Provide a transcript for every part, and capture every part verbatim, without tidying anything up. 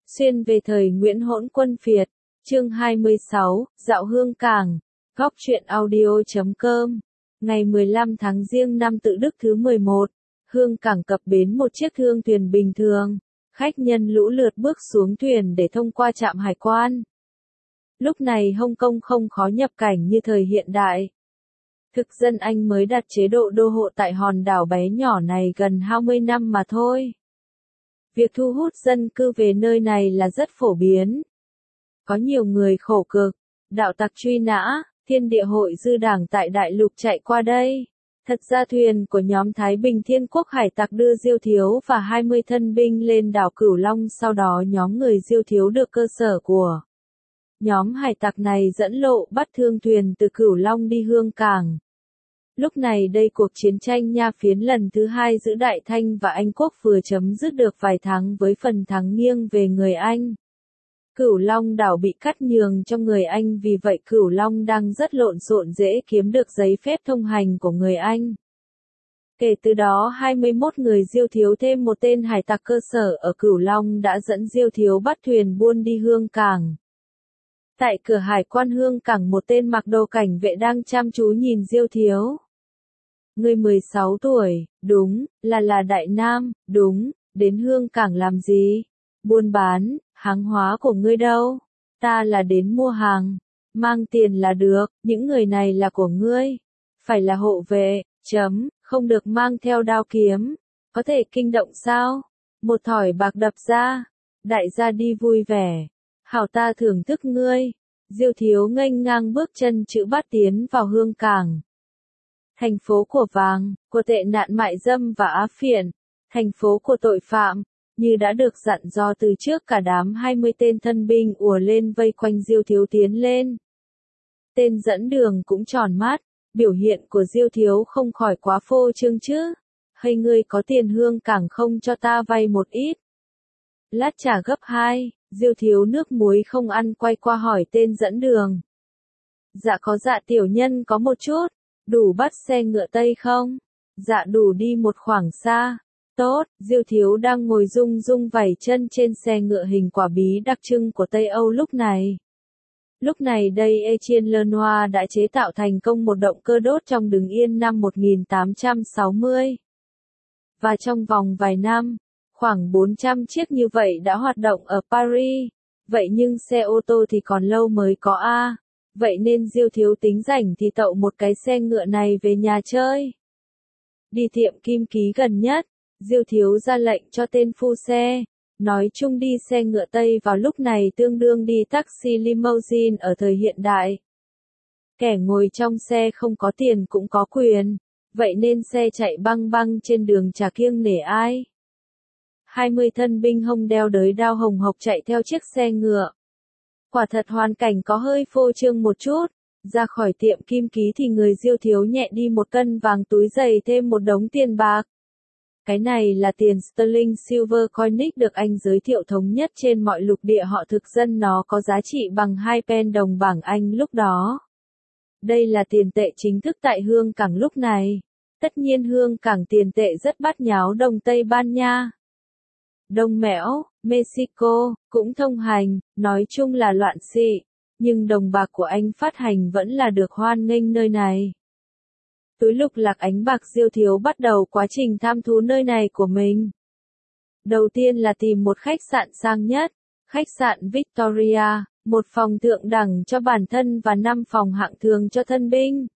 Xuyên về thời Nguyễn Hỗn Quân Phiệt, chương hai mươi sáu, Dạo Hương Cảng, góc truyện audio chấm com. Ngày mười lăm tháng Giêng năm Tự Đức thứ mười một, Hương Cảng cập bến một chiếc thương thuyền bình thường. Khách nhân lũ lượt bước xuống thuyền để thông qua trạm hải quan. Lúc này Hồng Kông không khó nhập cảnh như thời hiện đại. Thực dân Anh mới đặt chế độ đô hộ tại hòn đảo bé nhỏ này gần hai mươi năm mà thôi. Việc thu hút dân cư về nơi này là rất phổ biến. Có nhiều người khổ cực, đạo tặc truy nã, thiên địa hội dư đảng tại đại lục chạy qua đây. Thật ra thuyền của nhóm Thái Bình Thiên Quốc hải tặc đưa Diêu Thiếu và hai mươi thân binh lên đảo Cửu Long, sau đó nhóm người Diêu Thiếu được cơ sở của nhóm hải tặc này dẫn lộ bắt thương thuyền từ Cửu Long đi Hương Cảng. Lúc này đây cuộc chiến tranh Nha Phiến lần thứ hai giữa Đại Thanh và Anh Quốc vừa chấm dứt được vài tháng với phần thắng nghiêng về người Anh. Cửu Long đảo bị cắt nhường cho người Anh, vì vậy Cửu Long đang rất lộn xộn, dễ kiếm được giấy phép thông hành của người Anh. Kể từ đó hai mươi mốt người Diêu Thiếu thêm một tên hải tặc cơ sở ở Cửu Long đã dẫn Diêu Thiếu bắt thuyền buôn đi Hương Cảng. Tại cửa hải quan Hương Cảng, một tên mặc đồ cảnh vệ đang chăm chú nhìn Diêu Thiếu. Ngươi mười sáu tuổi, đúng, là là Đại Nam, đúng, đến Hương Cảng làm gì? Buôn bán, hàng hóa của ngươi đâu? Ta là đến mua hàng, mang tiền là được, những người này là của ngươi. Phải là hộ vệ, chấm, không được mang theo đao kiếm, có thể kinh động sao? Một thỏi bạc đập ra, đại gia đi vui vẻ, hảo ta thưởng thức ngươi. Diêu Thiếu nghênh ngang bước chân chữ bát tiến vào Hương Cảng. Thành phố của vàng, của tệ nạn mại dâm và á phiện, thành phố của tội phạm. Như đã được dặn dò từ trước, cả đám hai mươi tên thân binh ùa lên vây quanh Diêu Thiếu tiến lên. Tên dẫn đường cũng tròn mắt, biểu hiện của Diêu Thiếu không khỏi quá phô trương chứ. Hay ngươi có tiền Hương Cảng không, cho ta vay một ít? Lát trả gấp hai, Diêu Thiếu nước muối không ăn quay qua hỏi tên dẫn đường. Dạ có, dạ tiểu nhân có một chút. Đủ bắt xe ngựa Tây không? Dạ đủ đi một khoảng xa. Tốt, Diêu Thiếu đang ngồi rung rung vẩy chân trên xe ngựa hình quả bí đặc trưng của Tây Âu lúc này. Lúc này đây Etienne Lenoir đã chế tạo thành công một động cơ đốt trong đứng yên năm một nghìn tám trăm sáu mươi. Và trong vòng vài năm, khoảng bốn trăm chiếc như vậy đã hoạt động ở Paris. Vậy nhưng xe ô tô thì còn lâu mới có a. Vậy nên Diêu Thiếu tính rảnh thì tậu một cái xe ngựa này về nhà chơi. Đi tiệm kim ký gần nhất, Diêu Thiếu ra lệnh cho tên phu xe. Nói chung đi xe ngựa Tây vào lúc này tương đương đi taxi limousine ở thời hiện đại. Kẻ ngồi trong xe không có tiền cũng có quyền, vậy nên xe chạy băng băng trên đường chả kiêng nể ai. hai mươi thân binh hông đeo đới đao hồng hộc chạy theo chiếc xe ngựa. Quả thật hoàn cảnh có hơi phô trương một chút. Ra khỏi tiệm kim ký thì người Diêu Thiếu nhẹ đi một cân vàng, túi giày thêm một đống tiền bạc. Cái này là tiền sterling silver coinage được Anh giới thiệu thống nhất trên mọi lục địa họ thực dân, nó có giá trị bằng hai pen đồng bảng Anh lúc đó. Đây là tiền tệ chính thức tại Hương Cảng lúc này. Tất nhiên Hương Cảng tiền tệ rất bát nháo, đồng Tây Ban Nha, Đông Mẽo, Mexico, cũng thông hành, nói chung là loạn xị. Nhưng đồng bạc của Anh phát hành vẫn là được hoan nghênh nơi này. Túi lục lạc ánh bạc, Diêu Thiếu bắt đầu quá trình tham thú nơi này của mình. Đầu tiên là tìm một khách sạn sang nhất, khách sạn Victoria, một phòng thượng đẳng cho bản thân và năm phòng hạng thường cho thân binh.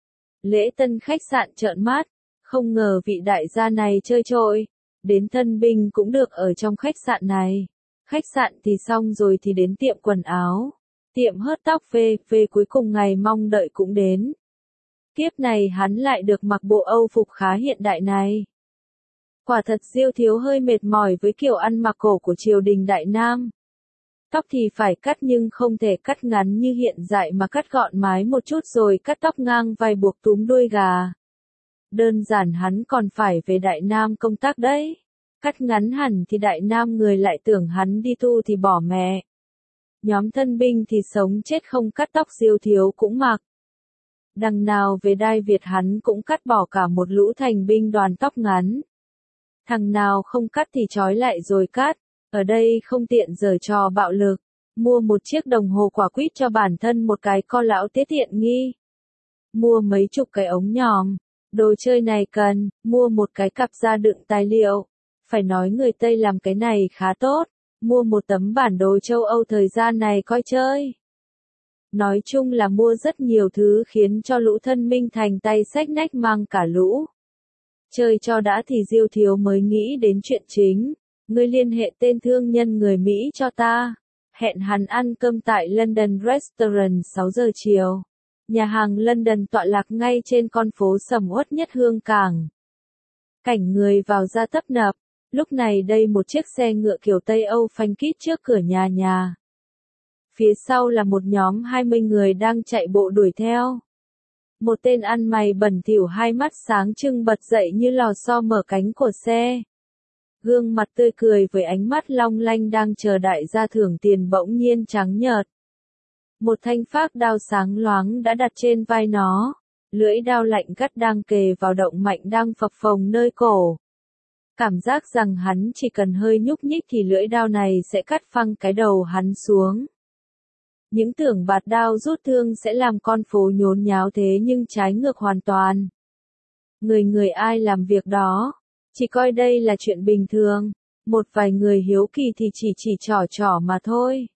Lễ tân khách sạn trợn mắt, không ngờ vị đại gia này chơi trội, đến thân binh cũng được ở trong khách sạn này. Khách sạn thì xong rồi thì đến tiệm quần áo, tiệm hớt tóc về, về cuối cùng ngày mong đợi cũng đến. Kiếp này hắn lại được mặc bộ Âu phục khá hiện đại này. Quả thật Diêu Thiếu hơi mệt mỏi với kiểu ăn mặc cổ của triều đình Đại Nam. Tóc thì phải cắt nhưng không thể cắt ngắn như hiện tại mà cắt gọn mái một chút rồi cắt tóc ngang vai buộc túm đuôi gà. Đơn giản hắn còn phải về Đại Nam công tác đấy. Cắt ngắn hẳn thì Đại Nam người lại tưởng hắn đi tu thì bỏ mẹ. Nhóm thân binh thì sống chết không cắt tóc, Diêu Thiếu cũng mặc. Đằng nào về Đai Việt hắn cũng cắt bỏ cả một lũ thành binh đoàn tóc ngắn. Thằng nào không cắt thì trói lại rồi cắt. Ở đây không tiện giở trò bạo lực. Mua một chiếc đồng hồ quả quýt cho bản thân một cái co lão tiết tiện nghi. Mua mấy chục cái ống nhòm. Đồ chơi này cần, mua một cái cặp da đựng tài liệu. Phải nói người Tây làm cái này khá tốt. Mua một tấm bản đồ châu Âu thời gian này coi chơi. Nói chung là mua rất nhiều thứ khiến cho lũ thân minh thành tay xách nách mang cả lũ. Chơi cho đã thì Diêu Thiếu mới nghĩ đến chuyện chính. Ngươi liên hệ tên thương nhân người Mỹ cho ta. Hẹn hắn ăn cơm tại London Restaurant sáu giờ chiều. Nhà hàng London tọa lạc ngay trên con phố sầm uất nhất Hương Cảng. Cảnh người vào ra tấp nập. Lúc này đây một chiếc xe ngựa kiểu Tây Âu phanh kít trước cửa nhà nhà. Phía sau là một nhóm hai mươi người đang chạy bộ đuổi theo. Một tên ăn mày bẩn thỉu hai mắt sáng trưng bật dậy như lò xo mở cánh của xe. Gương mặt tươi cười với ánh mắt long lanh đang chờ đại gia thưởng tiền bỗng nhiên trắng nhợt. Một thanh phác đao sáng loáng đã đặt trên vai nó. Lưỡi đao lạnh cắt đang kề vào động mạch đang phập phồng nơi cổ. Cảm giác rằng hắn chỉ cần hơi nhúc nhích thì lưỡi đao này sẽ cắt phăng cái đầu hắn xuống. Những tưởng bạt đao rút thương sẽ làm con phố nhốn nháo thế nhưng trái ngược hoàn toàn. Người người ai làm việc đó, chỉ coi đây là chuyện bình thường, một vài người hiếu kỳ thì chỉ chỉ trỏ trỏ mà thôi.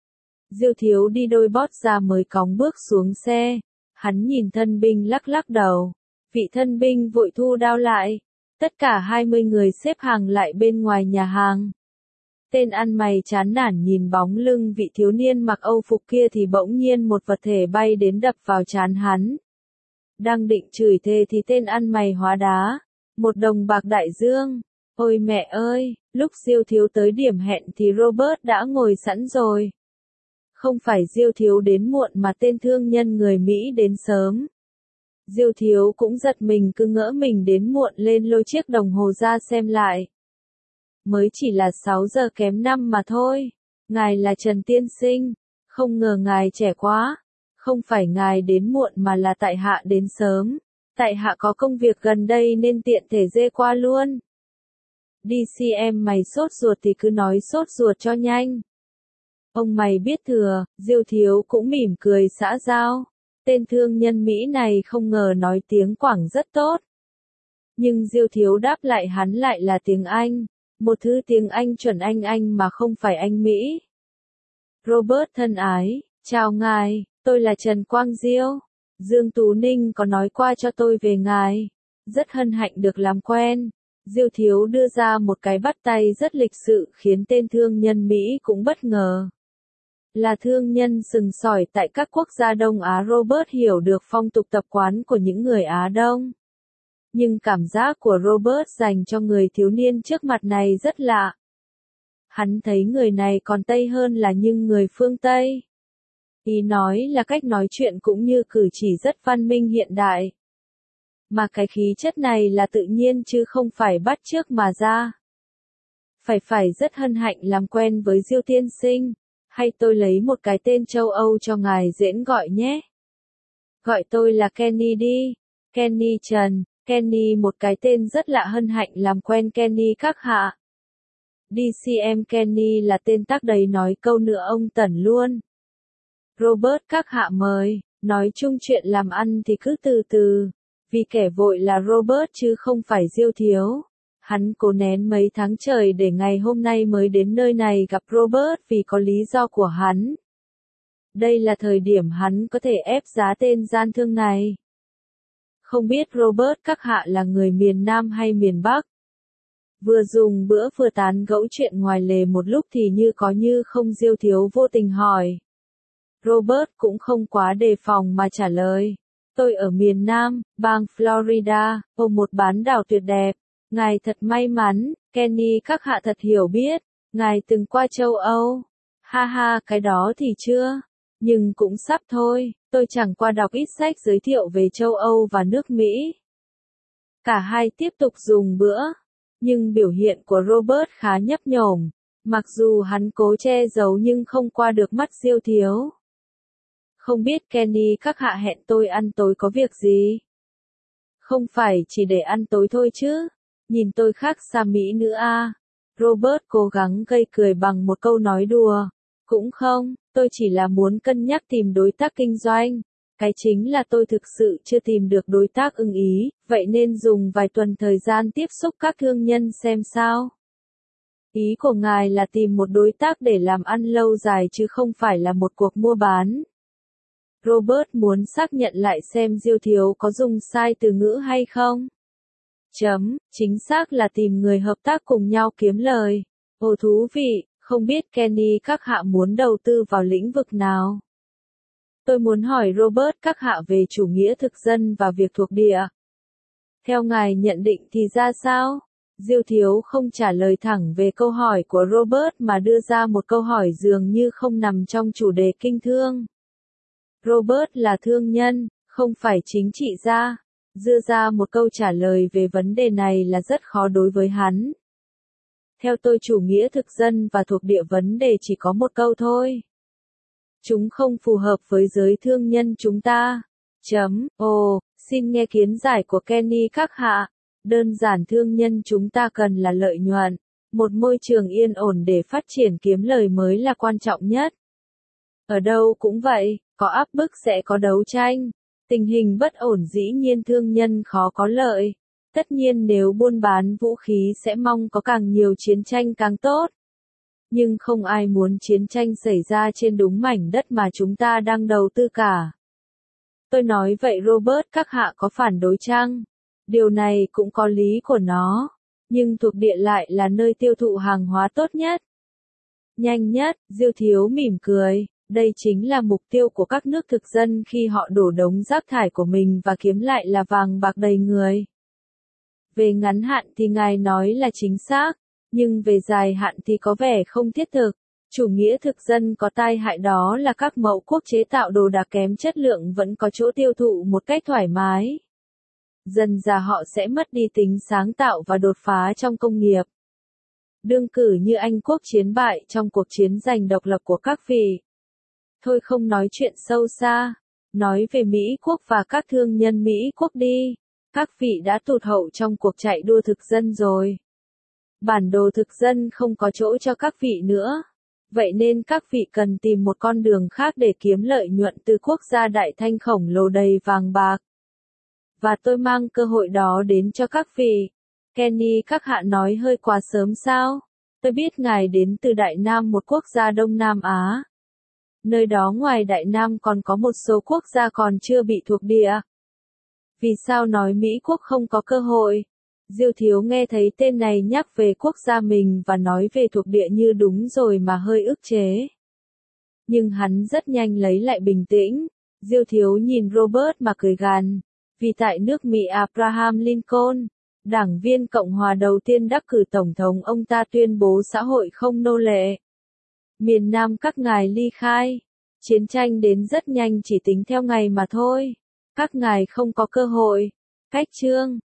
Diêu Thiếu đi đôi bót ra mới cóng bước xuống xe, hắn nhìn thân binh lắc lắc đầu, vị thân binh vội thu đao lại, tất cả hai mươi người xếp hàng lại bên ngoài nhà hàng. Tên ăn mày chán nản nhìn bóng lưng vị thiếu niên mặc Âu phục kia thì bỗng nhiên một vật thể bay đến đập vào trán hắn. Đang định chửi thề thì tên ăn mày hóa đá. Một đồng bạc đại dương. Ôi mẹ ơi, lúc Diêu Thiếu tới điểm hẹn thì Robert đã ngồi sẵn rồi. Không phải Diêu Thiếu đến muộn mà tên thương nhân người Mỹ đến sớm. Diêu Thiếu cũng giật mình cứ ngỡ mình đến muộn lên lôi chiếc đồng hồ ra xem lại. Mới chỉ là sáu giờ kém năm mà thôi. Ngài là Trần Tiên Sinh. Không ngờ ngài trẻ quá. Không phải ngài đến muộn mà là tại hạ đến sớm. Tại hạ có công việc gần đây nên tiện thể dê qua luôn. Đi xê em mày sốt ruột thì cứ nói sốt ruột cho nhanh. Ông mày biết thừa, Diêu Thiếu cũng mỉm cười xã giao. Tên thương nhân Mỹ này không ngờ nói tiếng Quảng rất tốt. Nhưng Diêu Thiếu đáp lại hắn lại là tiếng Anh. Một thứ tiếng Anh chuẩn Anh Anh mà không phải Anh Mỹ. Robert thân ái, chào ngài, tôi là Trần Quang Diêu. Dương Tú Ninh có nói qua cho tôi về ngài. Rất hân hạnh được làm quen. Diêu Thiếu đưa ra một cái bắt tay rất lịch sự khiến tên thương nhân Mỹ cũng bất ngờ. Là thương nhân sừng sỏi tại các quốc gia Đông Á, Robert hiểu được phong tục tập quán của những người Á Đông. Nhưng cảm giác của Robert dành cho người thiếu niên trước mặt này rất lạ. Hắn thấy người này còn Tây hơn là nhưng người phương Tây. Ý nói là cách nói chuyện cũng như cử chỉ rất văn minh hiện đại. Mà cái khí chất này là tự nhiên chứ không phải bắt chước mà ra. Phải phải rất hân hạnh làm quen với Diêu tiên sinh. Hay tôi lấy một cái tên châu Âu cho ngài dễ gọi nhé. Gọi tôi là Kenny đi. Kenny Trần. Kenny một cái tên rất lạ, hân hạnh làm quen Kenny các hạ. đê xê em Kenny là tên tác đầy nói câu nữa ông tẩn luôn. Robert các hạ mời, nói chung chuyện làm ăn thì cứ từ từ. Vì kẻ vội là Robert chứ không phải Diêu Thiếu. Hắn cố nén mấy tháng trời để ngày hôm nay mới đến nơi này gặp Robert vì có lý do của hắn. Đây là thời điểm hắn có thể ép giá tên gian thương này. Không biết Robert các hạ là người miền Nam hay miền Bắc? Vừa dùng bữa vừa tán gẫu chuyện ngoài lề một lúc thì như có như không, Diêu Thiếu vô tình hỏi. Robert cũng không quá đề phòng mà trả lời. Tôi ở miền Nam, bang Florida, ở một bán đảo tuyệt đẹp. Ngài thật may mắn, Kenny các hạ thật hiểu biết. Ngài từng qua châu Âu. Ha ha, cái đó thì chưa. Nhưng cũng sắp thôi, tôi chẳng qua đọc ít sách giới thiệu về châu Âu và nước Mỹ. Cả hai tiếp tục dùng bữa. Nhưng biểu hiện của Robert khá nhấp nhổm. Mặc dù hắn cố che giấu nhưng không qua được mắt Diêu Thiếu. Không biết Kenny các hạ hẹn tôi ăn tối có việc gì? Không phải chỉ để ăn tối thôi chứ? Nhìn tôi khác xa Mỹ nữa à? Robert cố gắng gây cười bằng một câu nói đùa. Cũng không, tôi chỉ là muốn cân nhắc tìm đối tác kinh doanh. Cái chính là tôi thực sự chưa tìm được đối tác ưng ý, vậy nên dùng vài tuần thời gian tiếp xúc các thương nhân xem sao. Ý của ngài là tìm một đối tác để làm ăn lâu dài chứ không phải là một cuộc mua bán. Robert muốn xác nhận lại xem Diêu Thiếu có dùng sai từ ngữ hay không. Chấm, chính xác là tìm người hợp tác cùng nhau kiếm lời. Ồ thú vị, không biết Kenny các hạ muốn đầu tư vào lĩnh vực nào? Tôi muốn hỏi Robert các hạ về chủ nghĩa thực dân và việc thuộc địa. Theo ngài nhận định thì ra sao? Diêu Thiếu không trả lời thẳng về câu hỏi của Robert mà đưa ra một câu hỏi dường như không nằm trong chủ đề kinh thương. Robert là thương nhân, không phải chính trị gia. Đưa ra một câu trả lời về vấn đề này là rất khó đối với hắn. Theo tôi chủ nghĩa thực dân và thuộc địa vấn đề chỉ có một câu thôi. Chúng không phù hợp với giới thương nhân chúng ta. Chấm, ồ, xin nghe kiến giải của Kenny các hạ. Đơn giản thương nhân chúng ta cần là lợi nhuận. Một môi trường yên ổn để phát triển kiếm lời mới là quan trọng nhất. Ở đâu cũng vậy, có áp bức sẽ có đấu tranh. Tình hình bất ổn dĩ nhiên thương nhân khó có lợi. Tất nhiên nếu buôn bán vũ khí sẽ mong có càng nhiều chiến tranh càng tốt. Nhưng không ai muốn chiến tranh xảy ra trên đúng mảnh đất mà chúng ta đang đầu tư cả. Tôi nói vậy Robert các hạ có phản đối chăng? Điều này cũng có lý của nó. Nhưng thuộc địa lại là nơi tiêu thụ hàng hóa tốt nhất. Nhanh nhất, Diêu Thiếu mỉm cười. Đây chính là mục tiêu của các nước thực dân khi họ đổ đống rác thải của mình và kiếm lại là vàng bạc đầy người. Về ngắn hạn thì ngài nói là chính xác, nhưng về dài hạn thì có vẻ không thiết thực. Chủ nghĩa thực dân có tai hại đó là các mẫu quốc chế tạo đồ đạc kém chất lượng vẫn có chỗ tiêu thụ một cách thoải mái. Dần dà họ sẽ mất đi tính sáng tạo và đột phá trong công nghiệp. Đương cử như Anh quốc chiến bại trong cuộc chiến giành độc lập của các vị. Thôi không nói chuyện sâu xa, nói về Mỹ quốc và các thương nhân Mỹ quốc đi. Các vị đã tụt hậu trong cuộc chạy đua thực dân rồi. Bản đồ thực dân không có chỗ cho các vị nữa. Vậy nên các vị cần tìm một con đường khác để kiếm lợi nhuận từ quốc gia đại thanh khổng lồ đầy vàng bạc. Và tôi mang cơ hội đó đến cho các vị. Kenny các hạ nói hơi quá sớm sao? Tôi biết ngài đến từ Đại Nam, một quốc gia Đông Nam Á. Nơi đó ngoài Đại Nam còn có một số quốc gia còn chưa bị thuộc địa. Vì sao nói Mỹ quốc không có cơ hội? Diêu Thiếu nghe thấy tên này nhắc về quốc gia mình và nói về thuộc địa như đúng rồi mà hơi ức chế. Nhưng hắn rất nhanh lấy lại bình tĩnh. Diêu Thiếu nhìn Robert mà cười gằn. Vì tại nước Mỹ Abraham Lincoln, đảng viên Cộng hòa đầu tiên đắc cử tổng thống, ông ta tuyên bố xã hội không nô lệ. Miền Nam các ngài ly khai. Chiến tranh đến rất nhanh chỉ tính theo ngày mà thôi. Các ngài không có cơ hội. Cách chương